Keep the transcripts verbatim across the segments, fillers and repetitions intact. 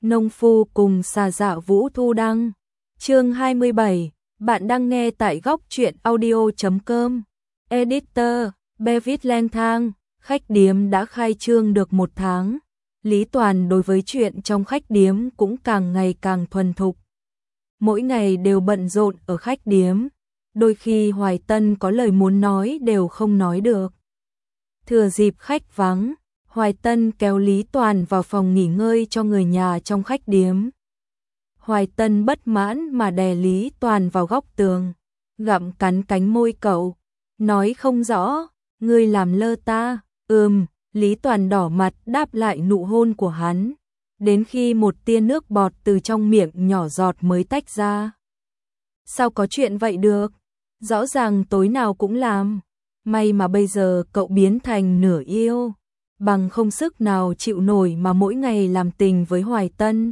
Nông phu cùng xà dạ Vũ Thu Đăng. Chương hai mươi bảy, bạn đang nghe tại góc truyện audio chấm com. Editor, Bevis lang thang, khách điếm đã khai trương được một tháng. Lý Toàn đối với chuyện trong khách điếm cũng càng ngày càng thuần thục. Mỗi ngày đều bận rộn ở khách điếm, đôi khi Hoài Tân có lời muốn nói đều không nói được. Thừa dịp khách vắng, Hoài Tân kéo Lý Toàn vào phòng nghỉ ngơi cho người nhà trong khách điếm. Hoài Tân bất mãn mà đè Lý Toàn vào góc tường, gặm cắn cánh môi cậu, nói không rõ, ngươi làm lơ ta. Ừm, Lý Toàn đỏ mặt đáp lại nụ hôn của hắn, đến khi một tia nước bọt từ trong miệng nhỏ giọt mới tách ra. Sao có chuyện vậy được? Rõ ràng tối nào cũng làm. May mà bây giờ cậu biến thành nửa yêu, bằng không sức nào chịu nổi mà mỗi ngày làm tình với Hoài Tân.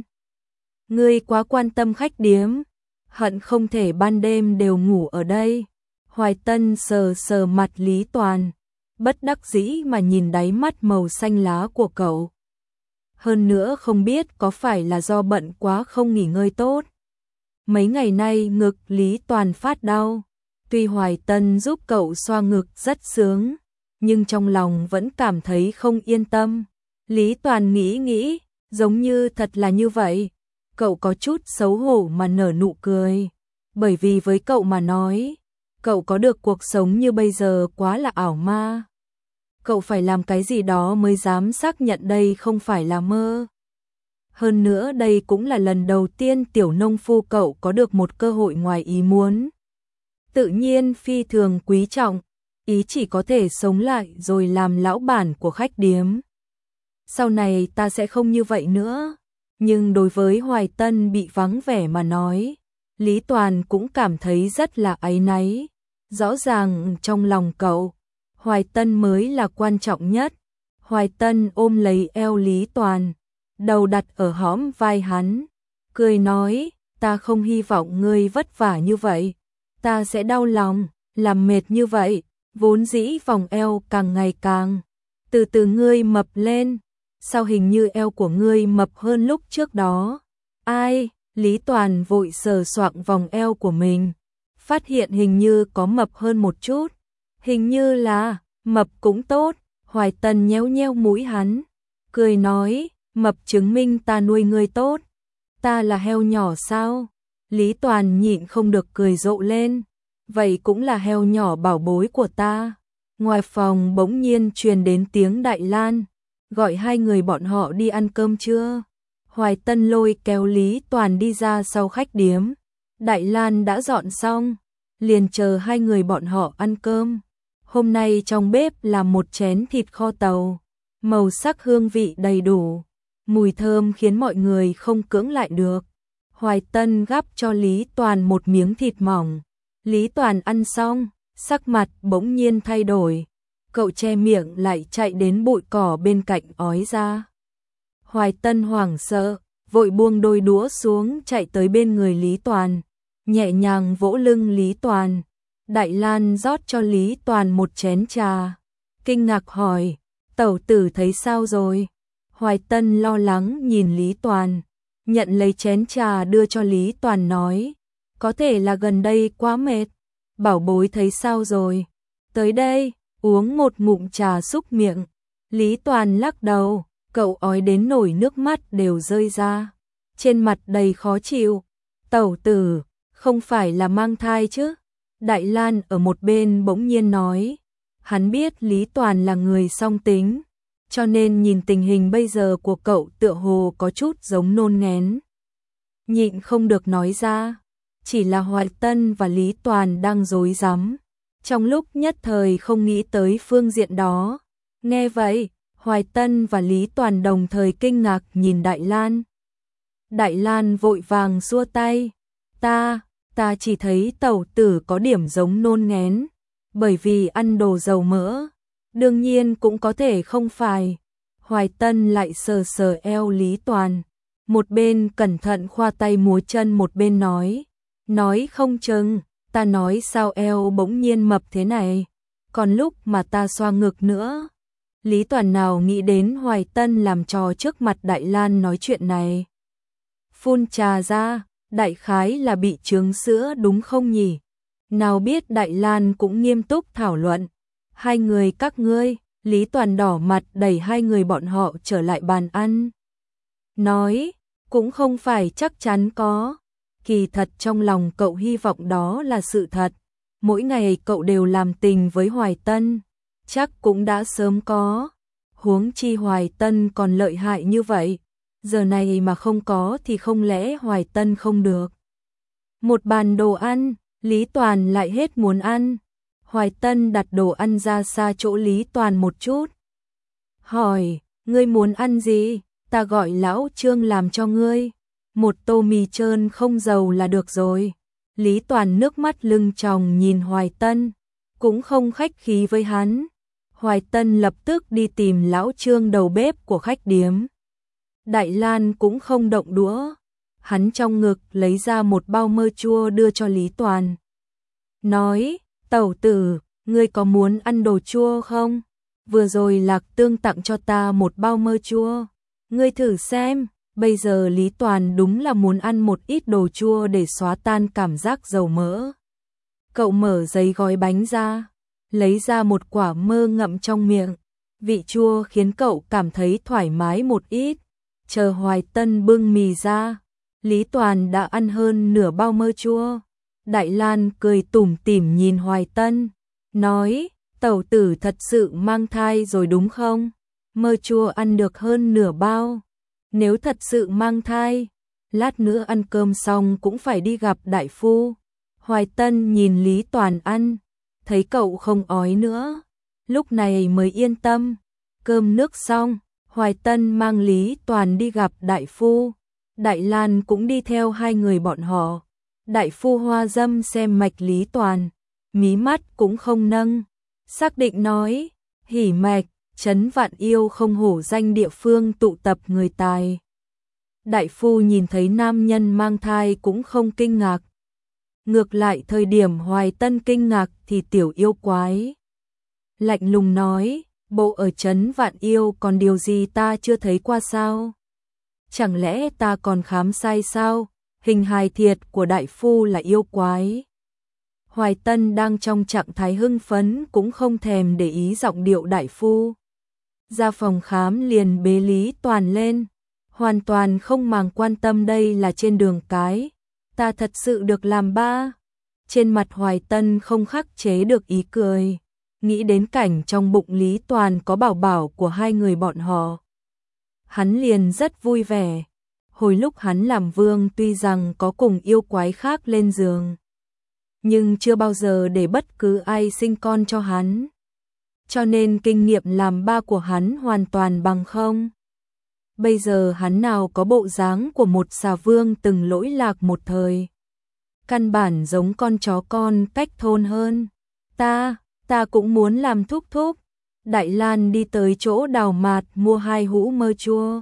Ngươi quá quan tâm khách điếm, hận không thể ban đêm đều ngủ ở đây. Hoài Tân sờ sờ mặt Lý Toàn, bất đắc dĩ mà nhìn đáy mắt màu xanh lá của cậu. Hơn nữa không biết có phải là do bận quá không nghỉ ngơi tốt. Mấy ngày nay ngực Lý Toàn phát đau. Tuy Hoài Tân giúp cậu xoa ngực rất sướng, nhưng trong lòng vẫn cảm thấy không yên tâm. Lý Toàn nghĩ nghĩ, giống như thật là như vậy. Cậu có chút xấu hổ mà nở nụ cười. Bởi vì với cậu mà nói, cậu có được cuộc sống như bây giờ quá là ảo ma. Cậu phải làm cái gì đó mới dám xác nhận đây không phải là mơ. Hơn nữa đây cũng là lần đầu tiên tiểu nông phu cậu có được một cơ hội ngoài ý muốn. Tự nhiên phi thường quý trọng, ý chỉ có thể sống lại rồi làm lão bản của khách điếm. Sau này ta sẽ không như vậy nữa. Nhưng đối với Hoài Tân bị vắng vẻ mà nói, Lý Toàn cũng cảm thấy rất là áy náy. Rõ ràng trong lòng cậu, Hoài Tân mới là quan trọng nhất. Hoài Tân ôm lấy eo Lý Toàn, đầu đặt ở hõm vai hắn, cười nói, ta không hy vọng ngươi vất vả như vậy. Ta sẽ đau lòng, làm mệt như vậy, vốn dĩ vòng eo càng ngày càng. Từ từ ngươi mập lên, sao hình như eo của ngươi mập hơn lúc trước đó. Ai, Lý Toàn vội sờ soạng vòng eo của mình, phát hiện hình như có mập hơn một chút. Hình như là, mập cũng tốt. Hoài Tân nhéo nhéo mũi hắn, cười nói, mập chứng minh ta nuôi ngươi tốt. Ta là heo nhỏ sao? Lý Toàn nhịn không được cười rộ lên. Vậy cũng là heo nhỏ bảo bối của ta. Ngoài phòng bỗng nhiên truyền đến tiếng Đại Lan, gọi hai người bọn họ đi ăn cơm trưa. Hoài Tân lôi kéo Lý Toàn đi ra sau khách điếm. Đại Lan đã dọn xong, liền chờ hai người bọn họ ăn cơm. Hôm nay trong bếp là một chén thịt kho tàu, màu sắc hương vị đầy đủ, mùi thơm khiến mọi người không cưỡng lại được. Hoài Tân gắp cho Lý Toàn một miếng thịt mỏng. Lý Toàn ăn xong, sắc mặt bỗng nhiên thay đổi. Cậu che miệng lại chạy đến bụi cỏ bên cạnh ói ra. Hoài Tân hoảng sợ, vội buông đôi đũa xuống chạy tới bên người Lý Toàn, nhẹ nhàng vỗ lưng Lý Toàn. Đại Lan rót cho Lý Toàn một chén trà, kinh ngạc hỏi, tẩu tử thấy sao rồi? Hoài Tân lo lắng nhìn Lý Toàn, nhận lấy chén trà đưa cho Lý Toàn nói, có thể là gần đây quá mệt. Bảo bối thấy sao rồi? Tới đây, uống một ngụm trà xúc miệng. Lý Toàn lắc đầu, cậu ói đến nổi nước mắt đều rơi ra, trên mặt đầy khó chịu. Tẩu tử, không phải là mang thai chứ? Đại Lan ở một bên bỗng nhiên nói, hắn biết Lý Toàn là người song tính, cho nên nhìn tình hình bây giờ của cậu tựa hồ có chút giống nôn nghén. Nhịn không được nói ra, chỉ là Hoài Tân và Lý Toàn đang rối rắm, trong lúc nhất thời không nghĩ tới phương diện đó. Nghe vậy, Hoài Tân và Lý Toàn đồng thời kinh ngạc nhìn Đại Lan. Đại Lan vội vàng xua tay, ta, ta chỉ thấy tẩu tử có điểm giống nôn nghén, bởi vì ăn đồ dầu mỡ, đương nhiên cũng có thể không phải. Hoài Tân lại sờ sờ eo Lý Toàn, một bên cẩn thận khoa tay múa chân một bên nói, nói không chừng, ta nói sao eo bỗng nhiên mập thế này, còn lúc mà ta xoa ngực nữa. Lý Toàn nào nghĩ đến Hoài Tân làm trò trước mặt Đại Lan nói chuyện này. phun trà ra, đại khái là bị trướng sữa đúng không nhỉ? Nào biết Đại Lan cũng nghiêm túc thảo luận. Hai người các ngươi, Lý Toàn đỏ mặt đẩy hai người bọn họ trở lại bàn ăn. Nói, cũng không phải chắc chắn có. Kỳ thật trong lòng cậu hy vọng đó là sự thật. Mỗi ngày cậu đều làm tình với Hoài Tân. Chắc cũng đã sớm có. Huống chi Hoài Tân còn lợi hại như vậy. Giờ này mà không có thì không lẽ Hoài Tân không được. Một bàn đồ ăn, Lý Toàn lại hết muốn ăn. Hoài Tân đặt đồ ăn ra xa chỗ Lý Toàn một chút. Hỏi, ngươi muốn ăn gì? Ta gọi lão Trương làm cho ngươi. Một tô mì trơn không dầu là được rồi. Lý Toàn nước mắt lưng tròng nhìn Hoài Tân, cũng không khách khí với hắn. Hoài Tân lập tức đi tìm lão Trương đầu bếp của khách điếm. Đại Lan cũng không động đũa. Hắn trong ngực lấy ra một bao mơ chua đưa cho Lý Toàn. Nói, tẩu tử, ngươi có muốn ăn đồ chua không? Vừa rồi Lạc Tương tặng cho ta một bao mơ chua. Ngươi thử xem, bây giờ Lý Toàn đúng là muốn ăn một ít đồ chua để xóa tan cảm giác dầu mỡ. Cậu mở giấy gói bánh ra, lấy ra một quả mơ ngậm trong miệng. Vị chua khiến cậu cảm thấy thoải mái một ít. Chờ Hoài Tân bưng mì ra, Lý Toàn đã ăn hơn nửa bao mơ chua. Đại Lan cười tủm tỉm nhìn Hoài Tân, nói, tẩu tử thật sự mang thai rồi đúng không? Mơ chua ăn được hơn nửa bao. Nếu thật sự mang thai, lát nữa ăn cơm xong cũng phải đi gặp đại phu. Hoài Tân nhìn Lý Toàn ăn, thấy cậu không ói nữa, lúc này mới yên tâm. Cơm nước xong, Hoài Tân mang Lý Toàn đi gặp đại phu. Đại Lan cũng đi theo hai người bọn họ. Đại phu Hoa Dâm xem mạch Lý Toàn, mí mắt cũng không nâng, xác định nói, hỉ mạch, trấn Vạn Yêu không hổ danh địa phương tụ tập người tài. Đại phu nhìn thấy nam nhân mang thai cũng không kinh ngạc. Ngược lại thời điểm Hoài Tân kinh ngạc thì tiểu yêu quái lạnh lùng nói, bộ ở trấn Vạn Yêu còn điều gì ta chưa thấy qua sao? Chẳng lẽ ta còn khám sai sao? Hình hài thiệt của đại phu là yêu quái. Hoài Tân đang trong trạng thái hưng phấn cũng không thèm để ý giọng điệu đại phu. Ra phòng khám liền bế Lý Toàn lên, hoàn toàn không màng quan tâm đây là trên đường cái. Ta thật sự được làm ba. Trên mặt Hoài Tân không khắc chế được ý cười, nghĩ đến cảnh trong bụng Lý Toàn có bảo bảo của hai người bọn họ. Hắn liền rất vui vẻ. Hồi lúc hắn làm vương tuy rằng có cùng yêu quái khác lên giường, nhưng chưa bao giờ để bất cứ ai sinh con cho hắn. Cho nên kinh nghiệm làm ba của hắn hoàn toàn bằng không. Bây giờ hắn nào có bộ dáng của một xà vương từng lỗi lạc một thời. Căn bản giống con chó con cách thôn hơn. Ta, ta cũng muốn làm thúc thúc. Đại Lan đi tới chỗ Đào Mạt mua hai hũ mơ chua.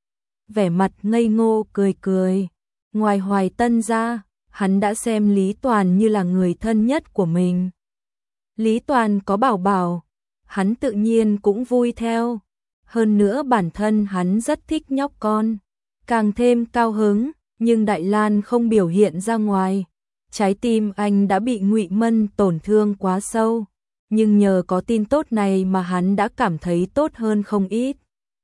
Vẻ mặt ngây ngô cười cười. Ngoài Hoài Tân ra, hắn đã xem Lý Toàn như là người thân nhất của mình. Lý Toàn có bảo bảo, hắn tự nhiên cũng vui theo. Hơn nữa bản thân hắn rất thích nhóc con, càng thêm cao hứng, nhưng Đại Lan không biểu hiện ra ngoài. Trái tim anh đã bị Ngụy Mân tổn thương quá sâu, nhưng nhờ có tin tốt này mà hắn đã cảm thấy tốt hơn không ít.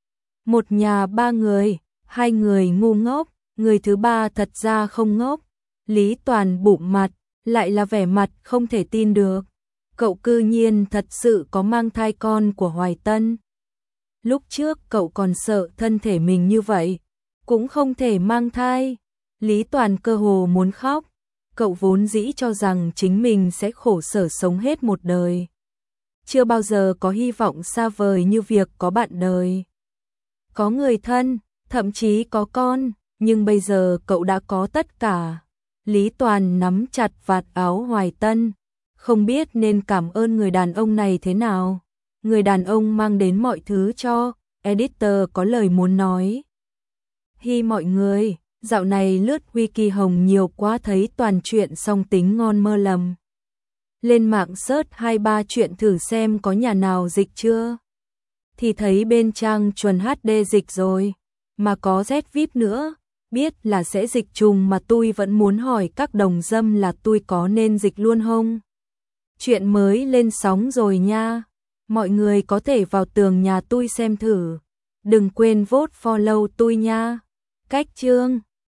Một nhà ba người, hai người ngu ngốc, người thứ ba thật ra không ngốc. Lý Toàn bụng mặt, lại là vẻ mặt không thể tin được. Cậu cư nhiên thật sự có mang thai con của Hoài Tân. Lúc trước cậu còn sợ thân thể mình như vậy, cũng không thể mang thai. Lý Toàn cơ hồ muốn khóc. Cậu vốn dĩ cho rằng chính mình sẽ khổ sở sống hết một đời. Chưa bao giờ có hy vọng xa vời như việc có bạn đời, có người thân, thậm chí có con, nhưng bây giờ cậu đã có tất cả. Lý Toàn nắm chặt vạt áo Hoài Tân, không biết nên cảm ơn người đàn ông này thế nào. Người đàn ông mang đến mọi thứ cho. Editor có lời muốn nói. Hi mọi người, dạo này lướt wiki hồng nhiều quá thấy toàn chuyện song tính ngon mơ lầm. Lên mạng search hai ba chuyện thử xem có nhà nào dịch chưa. Thì thấy bên trang chuẩn hát đê dịch rồi, mà có Z vê i pê nữa. biết là sẽ dịch trùng mà tôi vẫn muốn hỏi các đồng dâm là tôi có nên dịch luôn không? Chuyện mới lên sóng rồi nha. Mọi người có thể vào tường nhà tôi xem thử. Đừng quên vote follow tôi nha. Cách chương